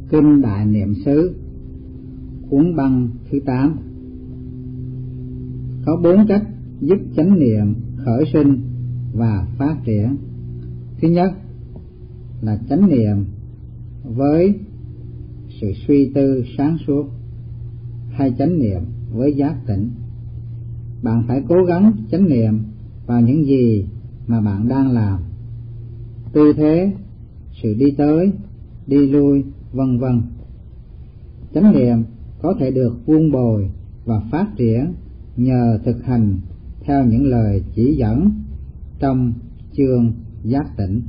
Kinh Đại Niệm xứ, cuốn băng thứ 8. Có 4 cách giúp chánh niệm khởi sinh và phát triển. Thứ nhất là chánh niệm với sự suy tư sáng suốt, hay chánh niệm với giác tỉnh. Bạn phải cố gắng chánh niệm vào những gì mà bạn đang làm, tư thế, sự đi tới, đi lui, vân vân. Chánh niệm có thể được vun bồi và phát triển nhờ thực hành theo những lời chỉ dẫn trong chương giác tỉnh.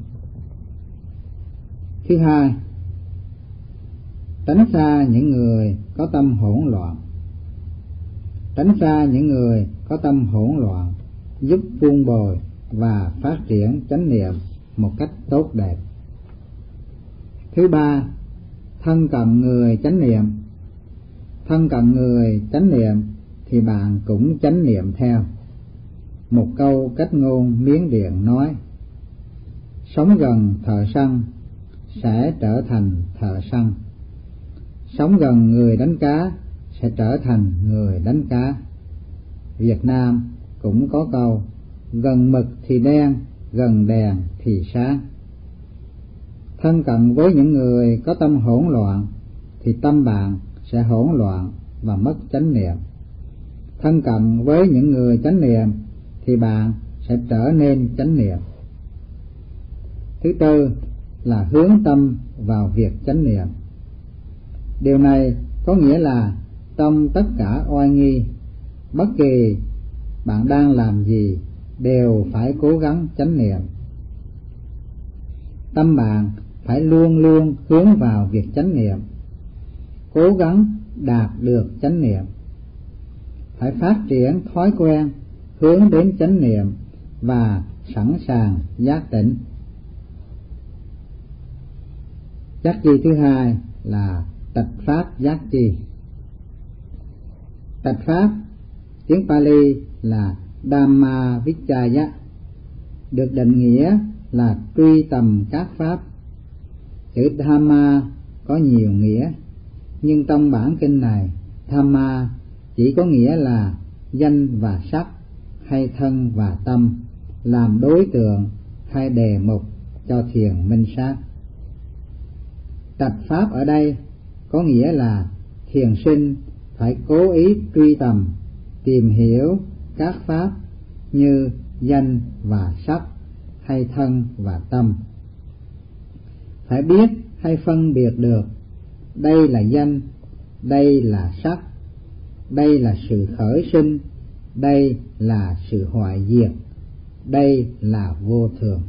Thứ hai, tránh xa những người có tâm hỗn loạn. Tránh xa những người có tâm hỗn loạn giúp vun bồi và phát triển chánh niệm một cách tốt đẹp. Thứ ba, thân cận người chánh niệm. Thân cận người chánh niệm thì bạn cũng chánh niệm theo. Một câu cách ngôn Miến Điện nói: sống gần thợ săn sẽ trở thành thợ săn, sống gần người đánh cá sẽ trở thành người đánh cá. Việt Nam cũng có câu: gần mực thì đen, gần đèn thì sáng. Thân cận với những người có tâm hỗn loạn thì tâm bạn sẽ hỗn loạn và mất chánh niệm. Thân cận với những người chánh niệm thì bạn sẽ trở nên chánh niệm. Thứ tư là hướng tâm vào việc chánh niệm. Điều này có nghĩa là trong tất cả oai nghi, bất kỳ bạn đang làm gì đều phải cố gắng chánh niệm. Tâm bạn phải luôn luôn hướng vào việc chánh niệm, cố gắng đạt được chánh niệm. Phải phát triển thói quen hướng đến chánh niệm và sẵn sàng giác tỉnh. Giác chi thứ hai là tịch pháp giác chi. Tịch pháp, tiếng Pali là Dhamma Vichaya, được định nghĩa là truy tầm các pháp. Chữ Dhamma có nhiều nghĩa, nhưng trong bản kinh này, Dhamma chỉ có nghĩa là danh và sắc, hay thân và tâm, làm đối tượng hay đề mục cho thiền minh sát. Tịch pháp ở đây có nghĩa là thiền sinh phải cố ý truy tầm, tìm hiểu các pháp như danh và sắc, hay thân và tâm. Phải biết hay phân biệt được đây là danh, đây là sắc, đây là sự khởi sinh, đây là sự hoại diệt, đây là vô thường.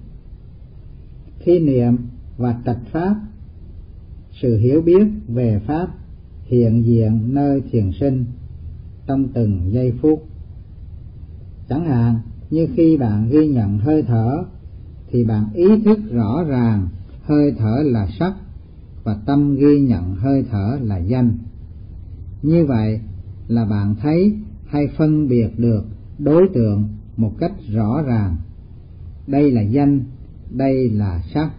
Khi niệm và tịch pháp, sự hiểu biết về pháp hiện diện nơi thiền sinh trong từng giây phút. Chẳng hạn như khi bạn ghi nhận hơi thở thì bạn ý thức rõ ràng hơi thở là sắc và tâm ghi nhận hơi thở là danh. Như vậy là bạn thấy hay phân biệt được đối tượng một cách rõ ràng. Đây là danh, đây là sắc,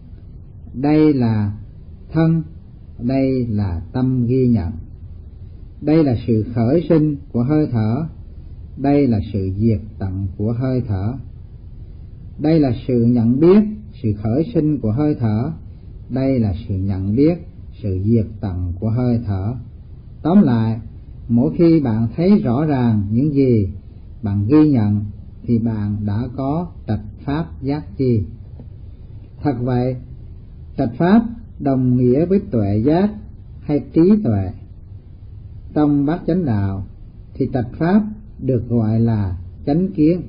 đây là thân, đây là tâm ghi nhận. Đây là sự khởi sinh của hơi thở, đây là sự diệt tận của hơi thở. Đây là sự nhận biết sự khởi sinh của hơi thở, đây là sự nhận biết sự diệt tận của hơi thở. Tóm lại, mỗi khi bạn thấy rõ ràng những gì bạn ghi nhận thì bạn đã có tịch pháp giác chi. Thật vậy, tịch pháp đồng nghĩa với tuệ giác hay trí tuệ. Trong Bát Chánh Đạo thì tịch pháp được gọi là chánh kiến.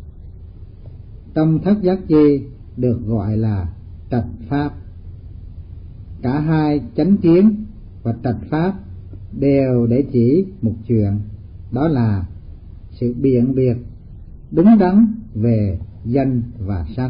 Trong Thất Giác Chi được gọi là tịch pháp. Cả hai chánh kiến và tịch pháp đều để chỉ một chuyện, đó là sự biện biệt đúng đắn về danh và sắc.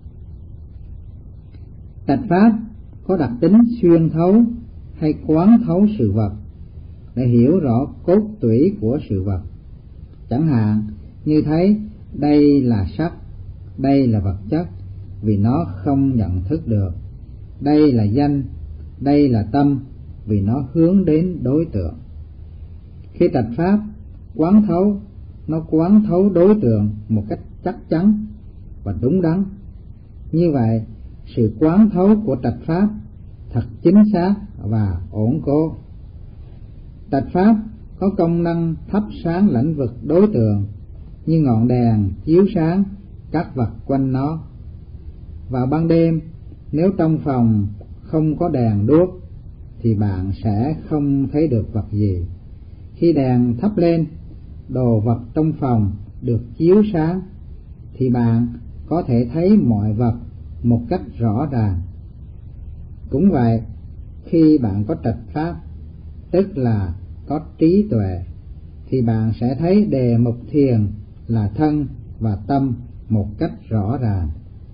Tịch pháp có đặc tính xuyên thấu hay quán thấu sự vật để hiểu rõ cốt tủy của sự vật. Chẳng hạn như thấy đây là sắc, đây là vật chất vì nó không nhận thức được. Đây là danh, đây là tâm, vì nó hướng đến đối tượng. Khi trạch pháp quán thấu, nó quán thấu đối tượng một cách chắc chắn và đúng đắn. Như vậy, sự quán thấu của trạch pháp thật chính xác và ổn cố. Trạch pháp có công năng thắp sáng lãnh vực đối tượng như ngọn đèn chiếu sáng các vật quanh nó. Vào ban đêm, nếu trong phòng không có đèn đuốc thì bạn sẽ không thấy được vật gì. Khi đèn thắp lên, đồ vật trong phòng được chiếu sáng thì bạn có thể thấy mọi vật một cách rõ ràng. Cũng vậy, khi bạn có trạch pháp, tức là có trí tuệ, thì bạn sẽ thấy đề mục thiền là thân và tâm một cách rõ ràng.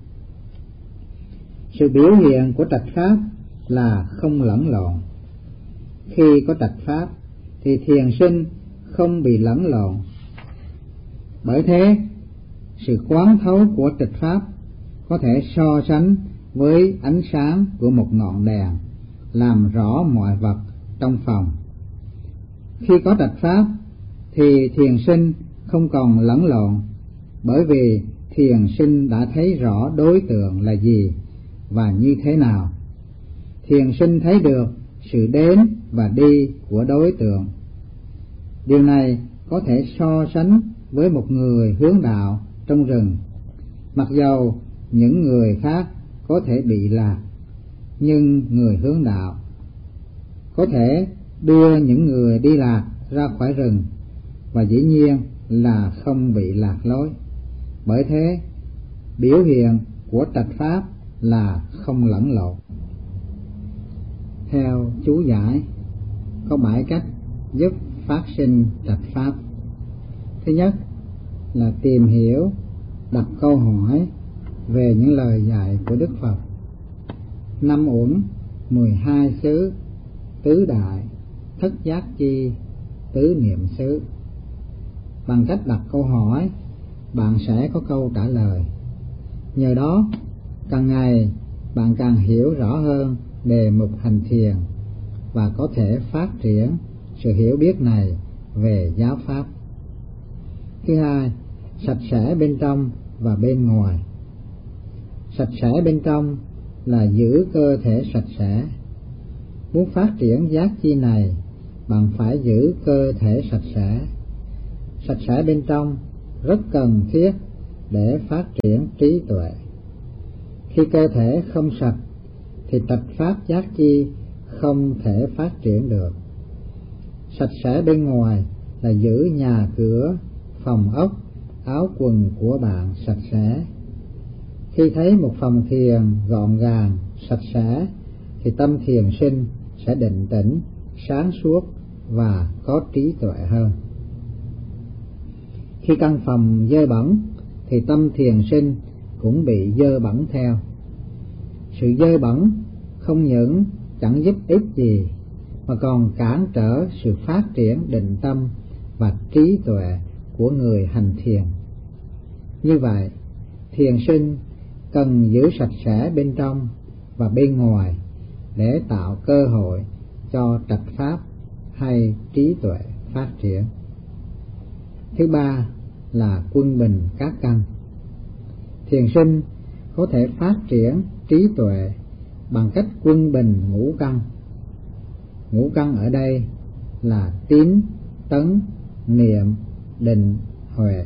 Sự biểu hiện của trạch pháp là không lẫn lộn. Khi có trạch pháp thì thiền sinh không bị lẫn lộn. Bởi thế, sự quán thấu của trạch pháp có thể so sánh với ánh sáng của một ngọn đèn, làm rõ mọi vật trong phòng. Khi có trạch pháp thì thiền sinh không còn lẫn lộn, bởi vì thiền sinh đã thấy rõ đối tượng là gì và như thế nào. Thiền sinh thấy được sự đến và đi của đối tượng. Điều này có thể so sánh với một người hướng đạo trong rừng. Mặc dầu những người khác có thể bị lạc, nhưng người hướng đạo có thể đưa những người đi lạc ra khỏi rừng, và dĩ nhiên là không bị lạc lối. Bởi thế, biểu hiện của trạch pháp là không lẫn lộn. Theo chú giải, có 7 cách giúp phát sinh trạch pháp. Thứ nhất là tìm hiểu, đặt câu hỏi về những lời dạy của Đức Phật. 5 uẩn, 12 xứ, tứ đại, thất giác chi, tứ niệm xứ. Bằng cách đặt câu hỏi, bạn sẽ có câu trả lời. Nhờ đó, càng ngày bạn càng hiểu rõ hơn đề mục hành thiền và có thể phát triển sự hiểu biết này về giáo pháp. Thứ hai, sạch sẽ bên trong và bên ngoài. Sạch sẽ bên trong là giữ cơ thể sạch sẽ. Muốn phát triển giác chi này, bạn phải giữ cơ thể sạch sẽ. Sạch sẽ bên trong rất cần thiết để phát triển trí tuệ. Khi cơ thể không sạch thì trạch pháp giác chi không thể phát triển được. Sạch sẽ bên ngoài là giữ nhà cửa, phòng ốc, áo quần của bạn sạch sẽ. Khi thấy một phòng thiền gọn gàng, sạch sẽ thì tâm thiền sinh sẽ định tĩnh, sáng suốt và có trí tuệ hơn. Khi căn phòng dơ bẩn thì tâm thiền sinh cũng bị dơ bẩn theo. Sự dơ bẩn không những chẳng giúp ích gì mà còn cản trở sự phát triển định tâm và trí tuệ của người hành thiền. Như vậy, thiền sinh cần giữ sạch sẽ bên trong và bên ngoài để tạo cơ hội cho trạch pháp hay trí tuệ phát triển. Thứ ba là quân bình các căn. Thiền sinh có thể phát triển trí tuệ bằng cách quân bình ngũ căn. Ngũ căn ở đây là tín, tấn, niệm, định, huệ.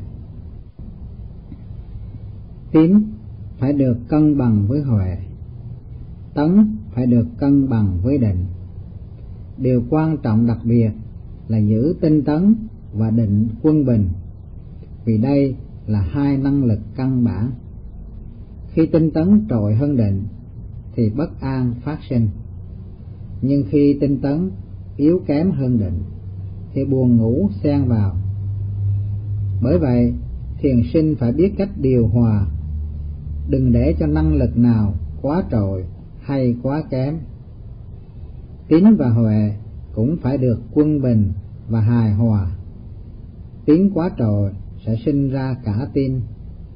Tín phải được cân bằng với huệ, tấn phải được cân bằng với định. Điều quan trọng đặc biệt là giữ tinh tấn và định quân bình, vì đây là hai năng lực căn bản. Khi tinh tấn trội hơn định thì bất an phát sinh, nhưng khi tinh tấn yếu kém hơn định thì buồn ngủ xen vào. Bởi vậy, thiền sinh phải biết cách điều hòa, đừng để cho năng lực nào quá trội hay quá kém. Tín và huệ cũng phải được quân bình và hài hòa. Tín quá trội sẽ sinh ra cả tin,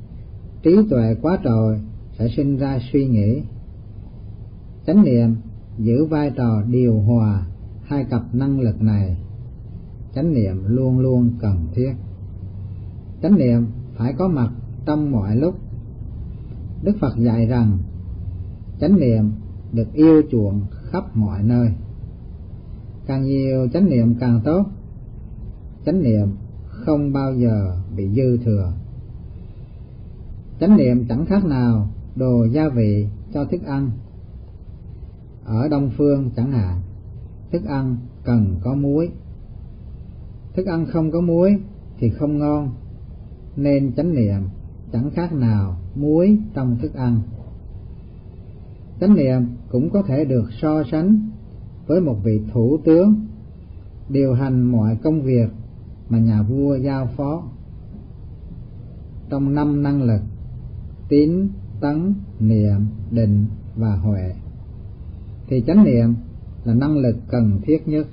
trí tuệ quá trội sẽ sinh ra suy nghĩ. Chánh niệm giữ vai trò điều hòa hai cặp năng lực này, chánh niệm luôn luôn cần thiết. Chánh niệm phải có mặt trong mọi lúc. Đức Phật dạy rằng chánh niệm được yêu chuộng khắp mọi nơi. Càng nhiều chánh niệm càng tốt. Chánh niệm không bao giờ bị dư thừa. Chánh niệm chẳng khác nào đồ gia vị cho thức ăn. Ở Đông phương chẳng hạn, thức ăn cần có muối. Thức ăn không có muối thì không ngon, nên chánh niệm chẳng khác nào muối trong thức ăn. Chánh niệm cũng có thể được so sánh với một vị thủ tướng điều hành mọi công việc mà nhà vua giao phó. Trong 5 năng lực tín, tấn, niệm, định và huệ thì chánh niệm là năng lực cần thiết nhất.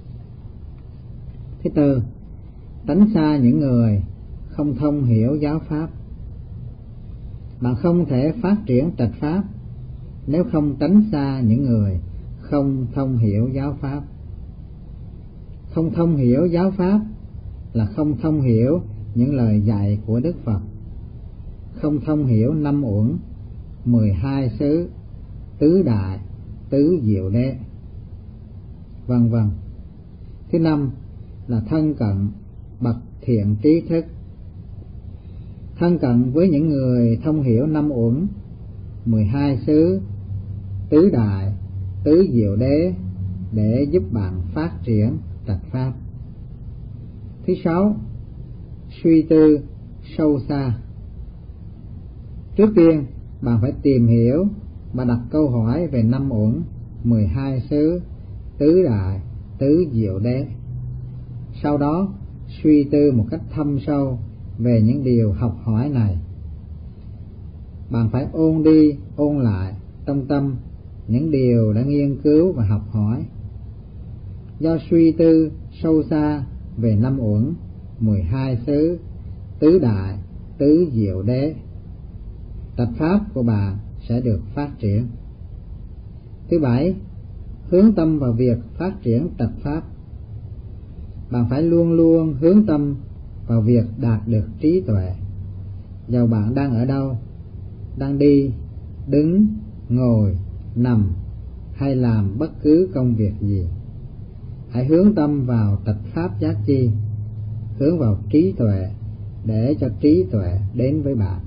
Thứ tư, tránh xa những người không thông hiểu giáo pháp. Bạn không thể phát triển trạch pháp nếu không tránh xa những người không thông hiểu giáo pháp. Không thông hiểu giáo pháp là không thông hiểu những lời dạy của Đức Phật, không thông hiểu 5 uẩn, 12 xứ, tứ đại, tứ diệu đế, vân vân. Thứ năm là thân cận bậc thiện trí thức. Thân cận với những người thông hiểu 5 uẩn, 12 xứ, tứ đại, tứ diệu đế để giúp bạn phát triển trạch pháp. Thứ sáu, suy tư sâu xa. Trước tiên bạn phải tìm hiểu và đặt câu hỏi về 5 uẩn, 12 xứ, tứ đại, tứ diệu đế. Sau đó suy tư một cách thâm sâu về những điều học hỏi này. Bạn phải ôn đi ôn lại trong tâm những điều đã nghiên cứu và học hỏi. Do suy tư sâu xa về 5 uẩn, 12 xứ, tứ đại, tứ diệu đế, trạch pháp của bạn sẽ được phát triển. Thứ bảy, hướng tâm vào việc phát triển trạch pháp. Bạn phải luôn luôn hướng tâm vào việc đạt được trí tuệ. Dầu bạn đang ở đâu, đang đi, đứng, ngồi, nằm hay làm bất cứ công việc gì, hãy hướng tâm vào trạch pháp giác chi, hướng vào trí tuệ để cho trí tuệ đến với bạn.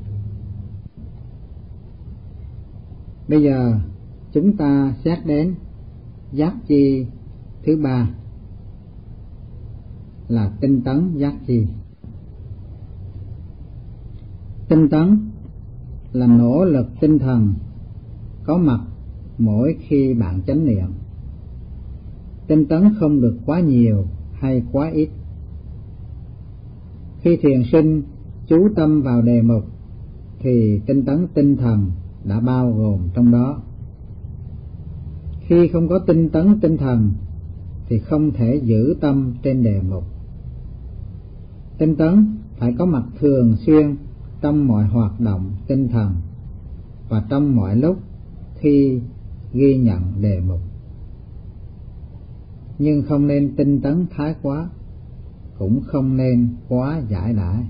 Bây giờ chúng ta xét đến giác chi thứ ba là tinh tấn giác chi. Tinh tấn là nỗ lực tinh thần có mặt mỗi khi bạn chánh niệm. Tinh tấn không được quá nhiều hay quá ít. Khi thiền sinh chú tâm vào đề mục thì tinh tấn tinh thần đã bao gồm trong đó. Khi không có tinh tấn tinh thần thì không thể giữ tâm trên đề mục. Tinh tấn phải có mặt thường xuyên trong mọi hoạt động tinh thần và trong mọi lúc khi ghi nhận đề mục. Nhưng không nên tinh tấn thái quá, cũng không nên quá giải đãi.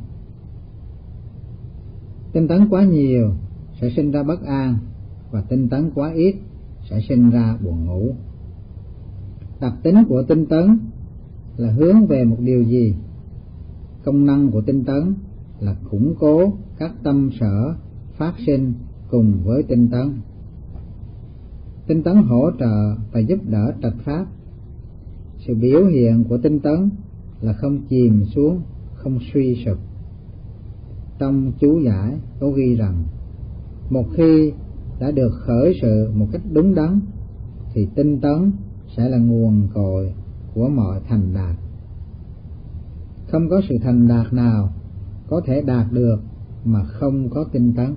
Tinh tấn quá nhiều sẽ sinh ra bất an, và tinh tấn quá ít sẽ sinh ra buồn ngủ. Đặc tính của tinh tấn là hướng về một điều gì? Công năng của tinh tấn là củng cố các tâm sở phát sinh cùng với tinh tấn. Tinh tấn hỗ trợ và giúp đỡ trạch pháp. Sự biểu hiện của tinh tấn là không chìm xuống, không suy sụp. Trong chú giải có ghi rằng, một khi đã được khởi sự một cách đúng đắn thì tinh tấn sẽ là nguồn cội của mọi thành đạt. Không có sự thành đạt nào có thể đạt được mà không có tinh tấn.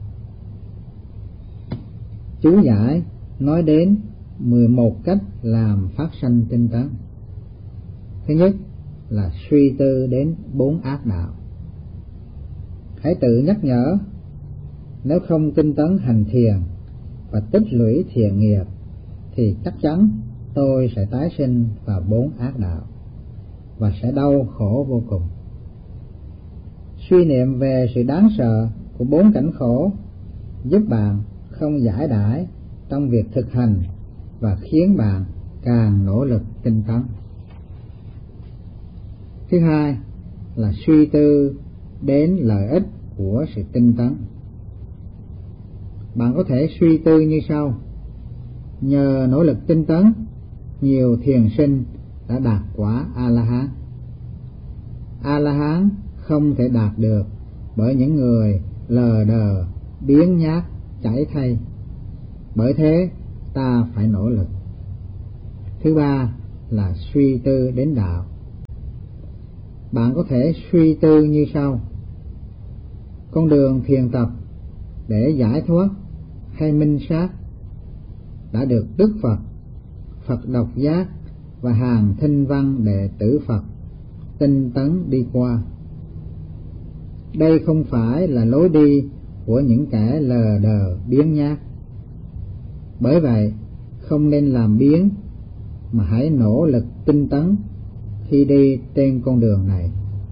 Chú giải nói đến 11 cách làm phát sanh tinh tấn. Thứ nhất là suy tư đến 4 ác đạo. Hãy tự nhắc nhở, nếu không tinh tấn hành thiền và tích lũy thiện nghiệp thì chắc chắn tôi sẽ tái sinh vào 4 ác đạo và sẽ đau khổ vô cùng. Suy niệm về sự đáng sợ của 4 cảnh khổ giúp bạn không giải đãi trong việc thực hành và khiến bạn càng nỗ lực tinh tấn. Thứ hai là suy tư đến lợi ích của sự tinh tấn. Bạn có thể suy tư như sau: nhờ nỗ lực tinh tấn, nhiều thiền sinh đã đạt quả A-la-hán. A-la-hán không thể đạt được bởi những người lờ đờ, biếng nhác, chảy thay. Bởi thế ta phải nỗ lực. Thứ ba là suy tư đến đạo. Bạn có thể suy tư như sau: con đường thiền tập để giải thoát hay minh sát đã được Đức Phật, Phật Độc Giác và hàng thinh văn đệ tử Phật tinh tấn đi qua. Đây không phải là lối đi của những kẻ lờ đờ biếng nhác. Bởi vậy không nên làm biếng, mà hãy nỗ lực tinh tấn khi đi trên con đường này.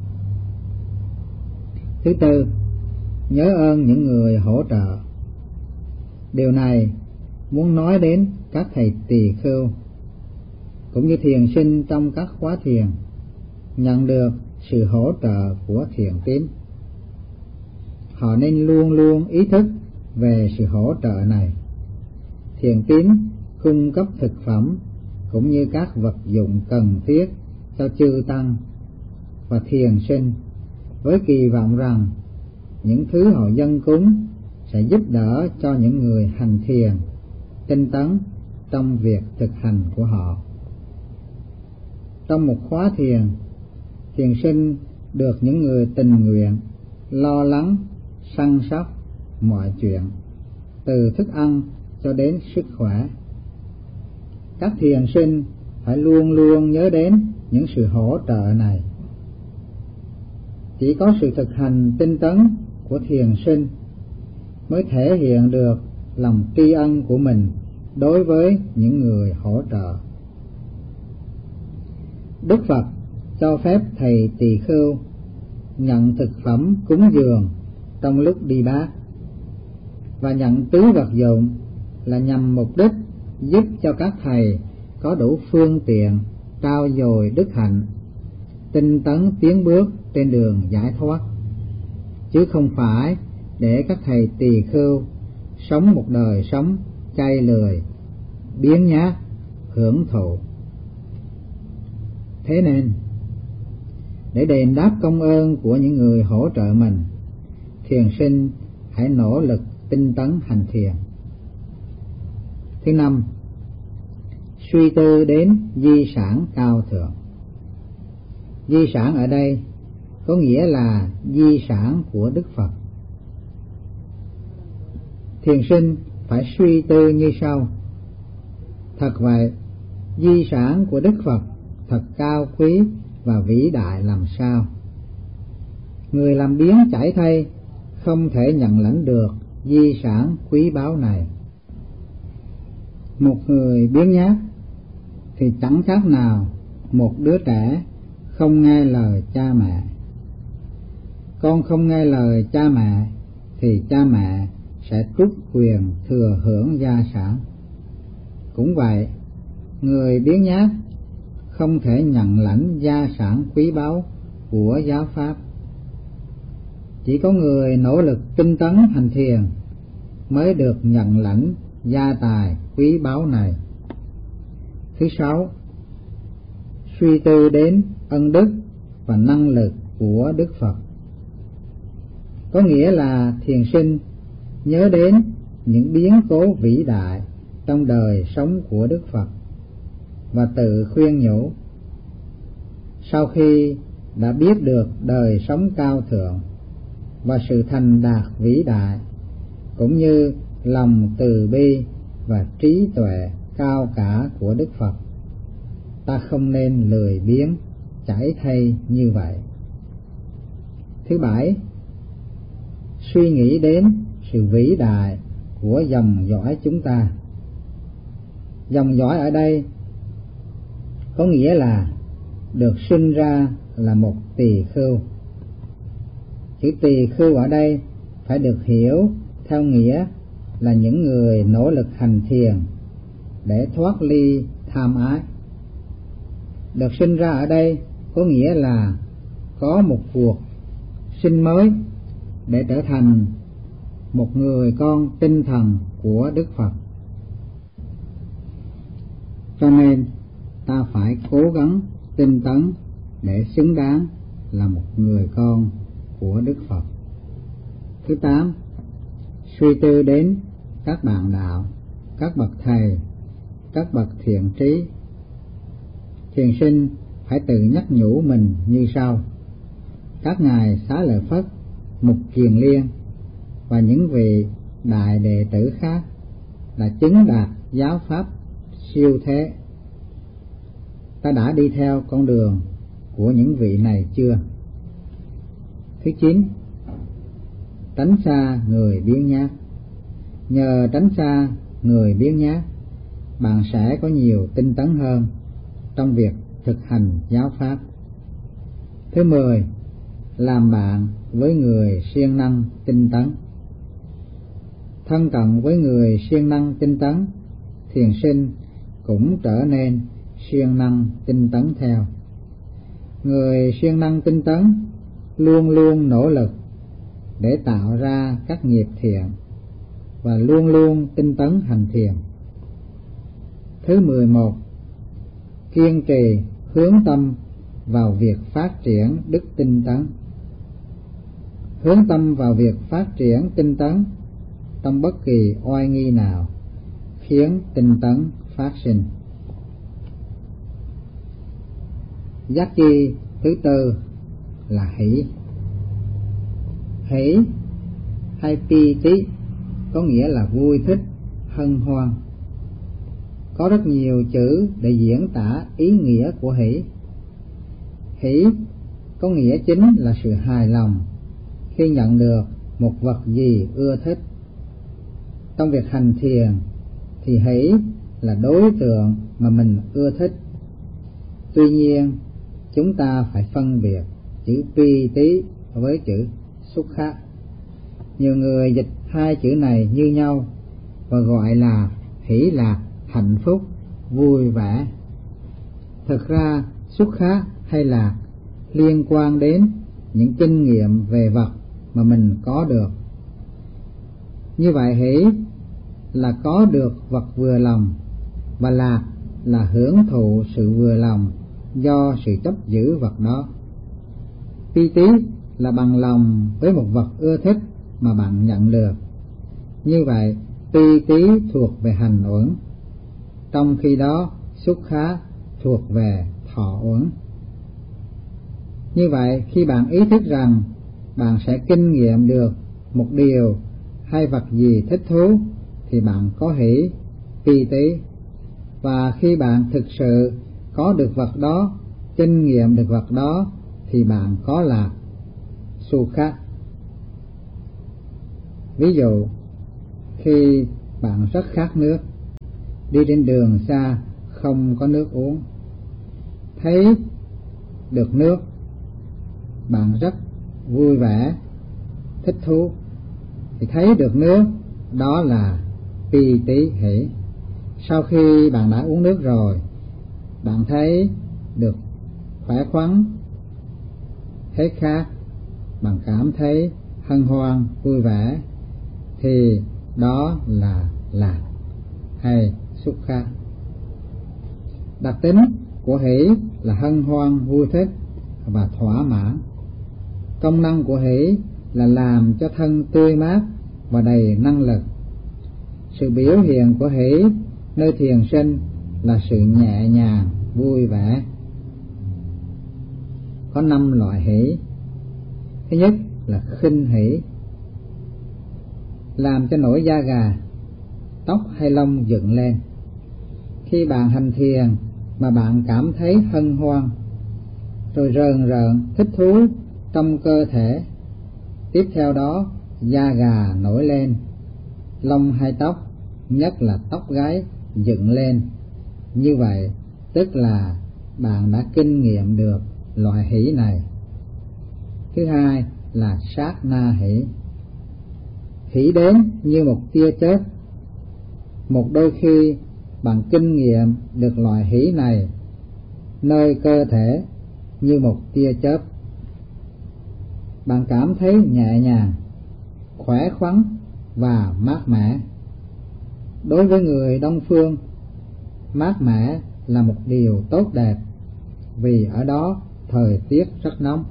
Thứ tư, nhớ ơn những người hỗ trợ. Điều này muốn nói đến các thầy tỳ khưu cũng như thiền sinh trong các khóa thiền nhận được sự hỗ trợ của thiền tín. Họ nên luôn luôn ý thức về sự hỗ trợ này. Thiền tín cung cấp thực phẩm cũng như các vật dụng cần thiết cho chư tăng và thiền sinh, với kỳ vọng rằng những thứ họ dâng cúng sẽ giúp đỡ cho những người hành thiền tinh tấn trong việc thực hành của họ. Trong một khóa thiền, thiền sinh được những người tình nguyện lo lắng, săn sóc mọi chuyện, từ thức ăn cho đến sức khỏe. Các thiền sinh phải luôn luôn nhớ đến những sự hỗ trợ này. Chỉ có sự thực hành tinh tấn của thiền sinh mới thể hiện được lòng tri ân của mình đối với những người hỗ trợ. Đức Phật cho phép thầy tỳ khưu nhận thực phẩm cúng dường trong lúc đi bát, và nhận tứ vật dụng là nhằm mục đích giúp cho các thầy có đủ phương tiện trau dồi đức hạnh, tinh tấn tiến bước trên đường giải thoát, chứ không phải để các thầy tỳ khưu sống một đời sống chay lười, biếng nhác, hưởng thụ. Thế nên, để đền đáp công ơn của những người hỗ trợ mình, thiền sinh hãy nỗ lực tinh tấn hành thiền. Thứ năm, suy tư đến di sản cao thượng. Di sản ở đây có nghĩa là di sản của Đức Phật. Thiền sinh phải suy tư như sau: thật vậy, di sản của Đức Phật thật cao quý và vĩ đại làm sao. Người làm biếng chảy thay không thể nhận lãnh được di sản quý báu này. Một người biếng nhác thì chẳng khác nào một đứa trẻ không nghe lời cha mẹ. Con không nghe lời cha mẹ thì cha mẹ sẽ trút quyền thừa hưởng gia sản. Cũng vậy, người biếng nhác không thể nhận lãnh gia sản quý báu của giáo pháp. Chỉ có người nỗ lực tinh tấn hành thiền mới được nhận lãnh gia tài quý báu này. Thứ sáu, suy tư đến ân đức và năng lực của Đức Phật. Có nghĩa là thiền sinh nhớ đến những biến cố vĩ đại trong đời sống của Đức Phật và tự khuyên nhủ: sau khi đã biết được đời sống cao thượng và sự thành đạt vĩ đại, cũng như lòng từ bi và trí tuệ cao cả của Đức Phật, ta không nên lười biếng chảy thay như vậy. Thứ bảy, suy nghĩ đến sự vĩ đại của dòng dõi chúng ta. Dòng dõi ở đây có nghĩa là được sinh ra là một tỳ khưu. Chữ tỳ khưu ở đây phải được hiểu theo nghĩa là những người nỗ lực hành thiền để thoát ly tham ái. Được sinh ra ở đây có nghĩa là có một cuộc sinh mới để trở thành một người con tinh thần của Đức Phật. Cho nên ta phải cố gắng tinh tấn để xứng đáng là một người con của Đức Phật. Thứ 8, suy tư đến các bạn đạo, các bậc thầy, các bậc thiện trí. Thiền sinh phải tự nhắc nhủ mình như sau: các ngài Xá Lợi Phất, Mục Kiền Liên và những vị đại đệ tử khác đã chứng đạt giáo pháp siêu thế. Ta đã đi theo con đường của những vị này chưa? Thứ 9, tránh xa người biếng nhác. Nhờ tránh xa người biếng nhác, bạn sẽ có nhiều tinh tấn hơn trong việc thực hành giáo pháp. Thứ 10, làm bạn với người siêng năng tinh tấn. Thân cận với người siêng năng tinh tấn, thiền sinh cũng trở nên siêng năng tinh tấn theo. Người siêng năng tinh tấn luôn luôn nỗ lực để tạo ra các nghiệp thiện và luôn luôn tinh tấn hành thiền. Thứ 11, kiên trì hướng tâm vào việc phát triển đức tinh tấn. Hướng tâm vào việc phát triển tinh tấn trong bất kỳ oai nghi nào khiến tinh tấn phát sinh. Giác chi thứ 4 là hỷ. Hỷ hay pi tí có nghĩa là vui thích, hân hoan. Có rất nhiều chữ để diễn tả ý nghĩa của hỷ. Hỷ có nghĩa chính là sự hài lòng khi nhận được một vật gì ưa thích. Trong việc hành thiền thì hỷ là đối tượng mà mình ưa thích. Tuy nhiên, chúng ta phải phân biệt chữ pi tí với chữ xúc khác. Nhiều người dịch hai chữ này như nhau và gọi là hỷ lạc, hạnh phúc, vui vẻ. Thực ra xúc khác hay lạc liên quan đến những kinh nghiệm về vật mà mình có được. Như vậy hỷ là có được vật vừa lòng và lạc là hưởng thụ sự vừa lòng do sự chấp giữ vật đó. Pi tí là bằng lòng với một vật ưa thích mà bạn nhận được. Như vậy pi tí thuộc về hành uẩn, trong khi đó xúc khá thuộc về thọ uẩn. Như vậy khi bạn ý thức rằng bạn sẽ kinh nghiệm được một điều hay vật gì thích thú thì bạn có hỷ, pi tí. Và khi bạn thực sự có được vật đó, kinh nghiệm được vật đó thì bạn có lạc, sukha. Ví dụ, khi bạn rất khát nước, đi trên đường xa không có nước uống, thấy được nước, bạn rất vui vẻ, thích thú. Thì thấy được nước, đó là pi tí hỷ. Sau khi bạn đã uống nước rồi, bạn thấy được khỏe khoắn, hết khát, bạn cảm thấy hân hoan, vui vẻ, thì đó là lạc hay xúc khát. Đặc tính của hỷ là hân hoan, vui thích và thỏa mãn. Công năng của hỷ là làm cho thân tươi mát và đầy năng lực. Sự biểu hiện của hỷ nơi thiền sinh là sự nhẹ nhàng, vui vẻ. Có 5 loại hỷ. Thứ nhất là khinh hỷ, làm cho nổi da gà, tóc hay lông dựng lên. Khi bạn hành thiền mà bạn cảm thấy hân hoan, rồi rờn rợn, thích thú trong cơ thể, tiếp theo đó da gà nổi lên, lông hay tóc, nhất là tóc gáy dựng lên Như vậy tức là bạn đã kinh nghiệm được loại hỷ này. Thứ hai là sát na hỷ. Hỷ đến như một tia chớp. Một đôi khi bạn kinh nghiệm được loại hỷ này nơi cơ thể như một tia chớp. Bạn cảm thấy nhẹ nhàng, khỏe khoắn và mát mẻ. Đối với người Đông phương, mát mẻ là một điều tốt đẹp vì ở đó thời tiết rất nóng.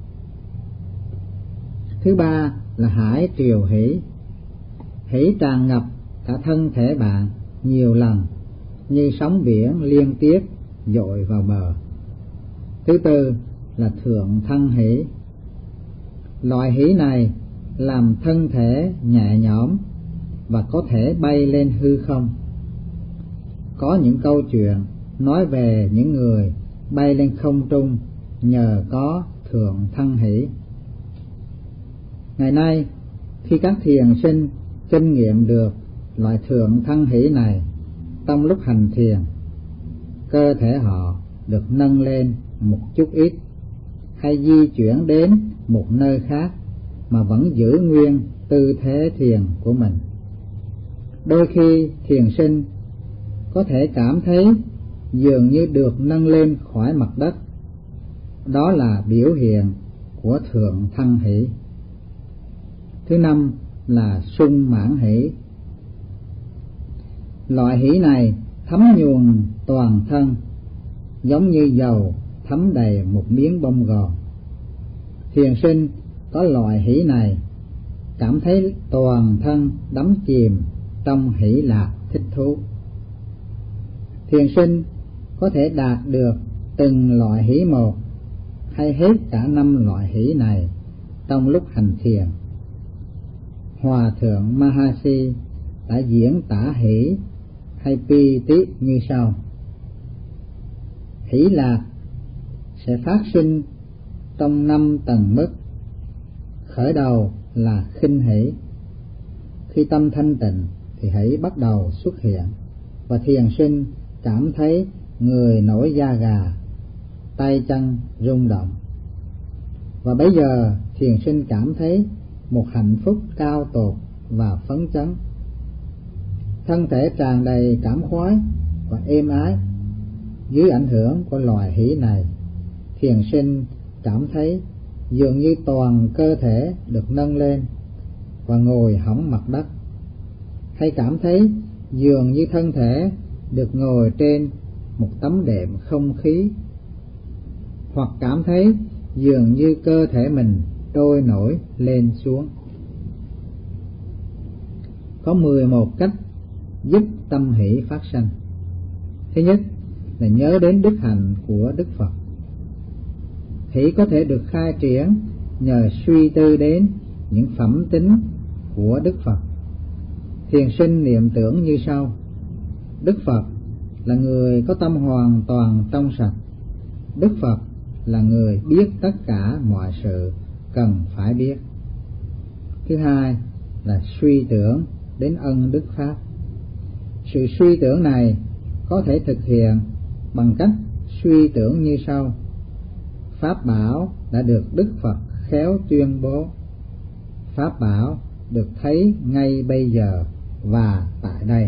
Thứ ba là hải triều hỷ. Hỷ tràn ngập cả thân thể bạn nhiều lần như sóng biển liên tiếp dội vào bờ. Thứ tư là thượng thân hỷ. Loại hỷ này làm thân thể nhẹ nhõm và có thể bay lên hư không. Có những câu chuyện nói về những người bay lên không trung nhờ có thượng thân hỷ. Ngày nay, khi các thiền sinh kinh nghiệm được loại thượng thân hỷ này trong lúc hành thiền, cơ thể họ được nâng lên một chút ít hay di chuyển đến một nơi khác mà vẫn giữ nguyên tư thế thiền của mình. Đôi khi thiền sinh có thể cảm thấy dường như được nâng lên khỏi mặt đất. Đó là biểu hiện của thượng thân hỷ. Thứ năm là sung mãn hỷ. Loại hỷ này thấm nhuần toàn thân, giống như dầu thấm đầy một miếng bông gòn. Thiền sinh có loại hỷ này cảm thấy toàn thân đắm chìm trong hỷ lạc thích thú. Thiền sinh có thể đạt được từng loại hỷ một hay hết cả 5 loại hỷ này trong lúc hành thiền. Hòa thượng Mahasi đã diễn tả hỷ hay pi tí như sau: hỷ lạc sẽ phát sinh trong 5 tầng mức. Khởi đầu là khinh hỷ. Khi tâm thanh tịnh thì hỷ bắt đầu xuất hiện và thiền sinh cảm thấy người nổi da gà, tay chân rung động. Và bây giờ thiền sinh cảm thấy một hạnh phúc cao tột và phấn chấn. Thân thể tràn đầy cảm khoái và êm ái. Dưới ảnh hưởng của loại hỷ này, thiền sinh cảm thấy dường như toàn cơ thể được nâng lên và ngồi hõng mặt đất, hay cảm thấy dường như thân thể được ngồi trên một tấm đệm không khí, hoặc cảm thấy dường như cơ thể mình trôi nổi lên xuống. Có 11 cách giúp tâm hỷ phát sanh. Thứ nhất là nhớ đến đức hạnh của Đức Phật. Hỷ có thể được khai triển nhờ suy tư đến những phẩm tính của Đức Phật. Thiền sinh niệm tưởng như sau: Đức Phật là người có tâm hoàn toàn trong sạch. Đức Phật là người biết tất cả mọi sự cần phải biết. Thứ hai là suy tưởng đến ân đức Pháp. Sự suy tưởng này có thể thực hiện bằng cách suy tưởng như sau: Pháp bảo đã được Đức Phật khéo tuyên bố. Pháp bảo được thấy ngay bây giờ và tại đây.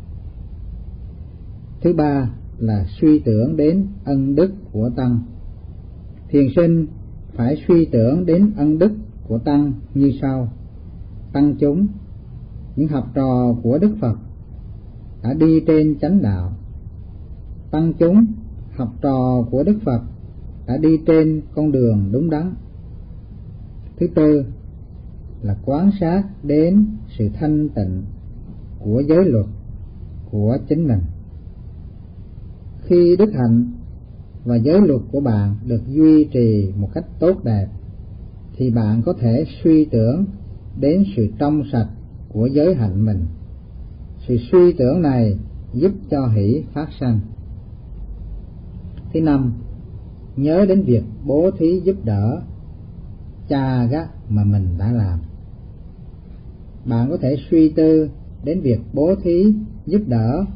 Thứ ba là suy tưởng đến ân đức của Tăng. Thiền sinh phải suy tưởng đến ân đức của Tăng như sau: Tăng chúng, những học trò của Đức Phật, đã đi trên chánh đạo. Tăng chúng, học trò của Đức Phật, đã đi trên con đường đúng đắn. Thứ tư là quan sát đến sự thanh tịnh của giới luật của chính mình. Khi đức hạnh và giới luật của bạn được duy trì một cách tốt đẹp, thì bạn có thể suy tưởng đến sự trong sạch của giới hạnh mình. Sự suy tưởng này giúp cho hỷ phát sanh. Thứ năm, nhớ đến việc bố thí giúp đỡ cha gác mà mình đã làm. Bạn có thể suy tư đến việc bố thí giúp đỡ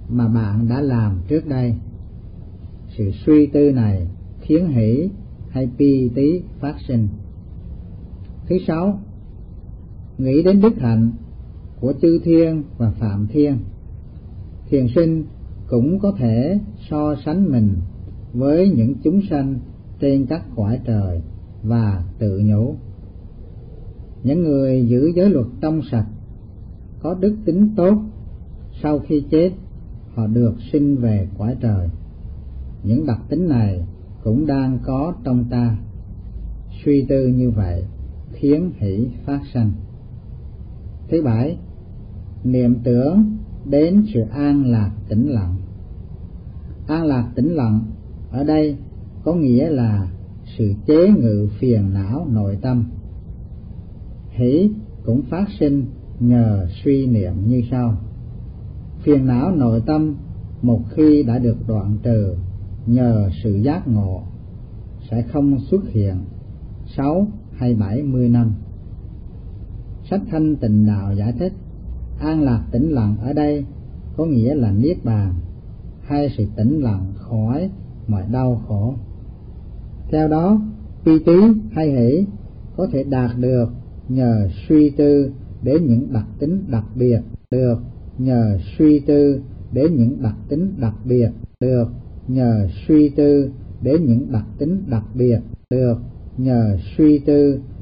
mà bạn đã làm trước đây. Sự suy tư này khiến hỷ hay pi tí phát sinh. Thứ sáu, nghĩ đến đức hạnh của chư thiên và phạm thiên. Thiền sinh cũng có thể so sánh mình với những chúng sanh trên các cõi trời và tự nhủ: những người giữ giới luật trong sạch, có đức tính tốt, sau khi chết họ được sinh về cõi trời. Những đặc tính này cũng đang có trong ta. Suy tư như vậy khiến hỷ phát sanh. Thứ bảy, niệm tưởng đến sự an lạc tĩnh lặng. An lạc tĩnh lặng ở đây có nghĩa là sự chế ngự phiền não nội tâm. Hỷ cũng phát sinh nhờ suy niệm như sau: phiền não nội tâm một khi đã được đoạn trừ nhờ sự giác ngộ sẽ không xuất hiện 6 hay 70 năm. Sách Thanh Tịnh Đạo giải thích, an lạc tĩnh lặng ở đây có nghĩa là niết bàn, hay sự tĩnh lặng khỏi mọi đau khổ. Theo đó, pi tí hay hỷ có thể đạt được nhờ suy tư đến những đặc tính đặc biệt, được nhờ suy tư đến những đặc tính đặc biệt, được nhờ suy tư đến những đặc tính đặc biệt, được nhờ suy tư